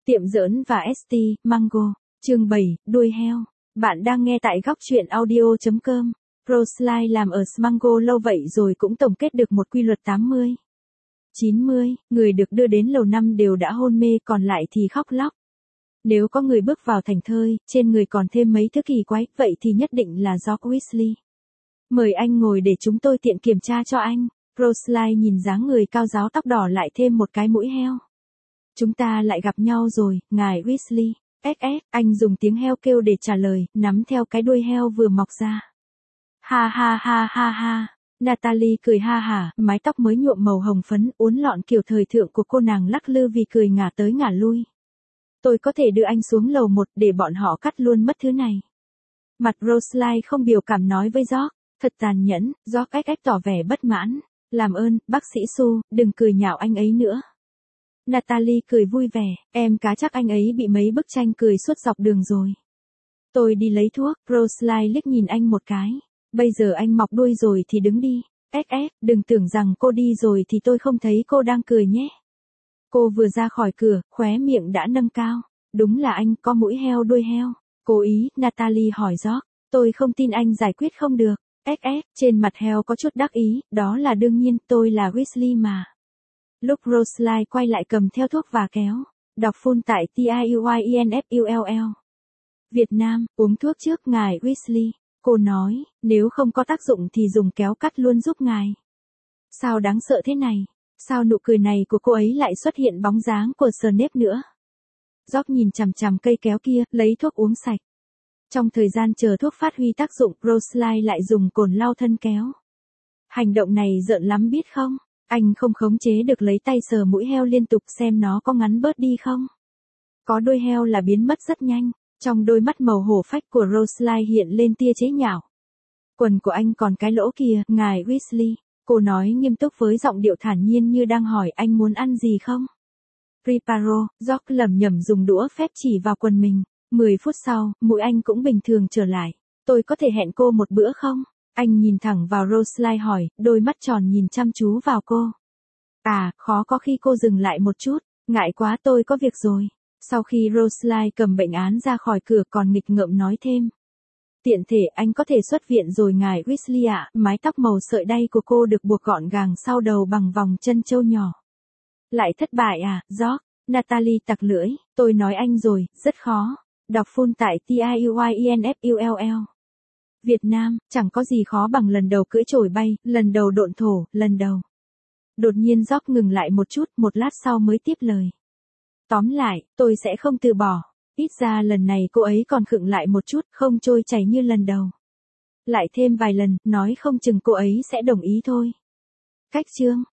Tiệm giỡn và ST, Mango, chương 7, đuôi heo. Bạn đang nghe tại góc truyện audio.com. Roseline làm ở Mango lâu vậy rồi cũng tổng kết được một quy luật 80. 90, người được đưa đến lầu 5 đều đã hôn mê còn lại thì khóc lóc. Nếu có người bước vào thành thơi, trên người còn thêm mấy thứ kỳ quái, vậy thì nhất định là George Weasley. Mời anh ngồi để chúng tôi tiện kiểm tra cho anh. Roseline nhìn dáng người cao ráo tóc đỏ lại thêm một cái mũi heo. Chúng ta lại gặp nhau rồi, ngài Weasley. Anh dùng tiếng heo kêu để trả lời, nắm theo cái đuôi heo vừa mọc ra. Ha ha ha ha ha. Natalie cười ha hả, mái tóc mới nhuộm màu hồng phấn, uốn lọn kiểu thời thượng của cô nàng lắc lư vì cười ngả tới ngả lui. Tôi có thể đưa anh xuống lầu 1 để bọn họ cắt luôn mất thứ này. Mặt Roseline không biểu cảm nói với George, thật tàn nhẫn. George tỏ vẻ bất mãn. Làm ơn, bác sĩ Su, đừng cười nhạo anh ấy nữa. Natalie cười vui vẻ, em cá chắc anh ấy bị mấy bức tranh cười suốt dọc đường rồi. Tôi đi lấy thuốc. Roseline liếc nhìn anh một cái. Bây giờ anh mọc đuôi rồi thì đứng đi. Đừng tưởng rằng cô đi rồi thì tôi không thấy cô đang cười nhé. Cô vừa ra khỏi cửa, khóe miệng đã nâng cao. Đúng là anh có mũi heo đuôi heo. Cố ý, Natalie hỏi George. Tôi không tin anh giải quyết không được. Trên mặt heo có chút đắc ý, đó là đương nhiên, tôi là Weasley mà. Lúc Roseline quay lại cầm theo thuốc và kéo. Đọc full tại TIUYINFULL. Việt Nam, uống thuốc trước ngài Weasley. Cô nói, nếu không có tác dụng thì dùng kéo cắt luôn giúp ngài. Sao đáng sợ thế này? Sao nụ cười này của cô ấy lại xuất hiện bóng dáng của Snape nữa? George nhìn chằm chằm cây kéo kia, lấy thuốc uống sạch. Trong thời gian chờ thuốc phát huy tác dụng, Roseline lại dùng cồn lau thân kéo. Hành động này rợn lắm biết không? Anh không khống chế được lấy tay sờ mũi heo liên tục xem nó có ngắn bớt đi không. Có đuôi heo là biến mất rất nhanh. Trong đôi mắt màu hổ phách của Roseline hiện lên tia chế nhạo. Quần của anh còn cái lỗ kìa, ngài Weasley. Cô nói nghiêm túc với giọng điệu thản nhiên như đang hỏi anh muốn ăn gì không? Preparo, George lẩm nhẩm dùng đũa phép chỉ vào quần mình. 10 phút sau, mũi anh cũng bình thường trở lại. Tôi có thể hẹn cô một bữa không? Anh nhìn thẳng vào Roseline hỏi, đôi mắt tròn nhìn chăm chú vào cô. À, khó có khi cô dừng lại một chút. Ngại quá tôi có việc rồi. Sau khi Roseline cầm bệnh án ra khỏi cửa còn nghịch ngợm nói thêm. Tiện thể anh có thể xuất viện rồi ngài Weasley ạ. Mái tóc màu sợi đay của cô được buộc gọn gàng sau đầu bằng vòng chân châu nhỏ. Lại thất bại à, George? Natalie tặc lưỡi, tôi nói anh rồi, rất khó. Đọc full tại TIUYINFULL. Việt Nam, chẳng có gì khó bằng lần đầu cưỡi chổi bay, lần đầu độn thổ, lần đầu. Đột nhiên George ngừng lại một chút, một lát sau mới tiếp lời. Tóm lại, tôi sẽ không từ bỏ. Ít ra lần này cô ấy còn khựng lại một chút, không trôi chảy như lần đầu. Lại thêm vài lần, nói không chừng cô ấy sẽ đồng ý thôi. Cách chương.